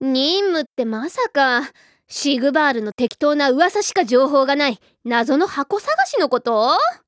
任務ってまさか、シグバールの適当な噂しか情報がない謎の箱探しのこと？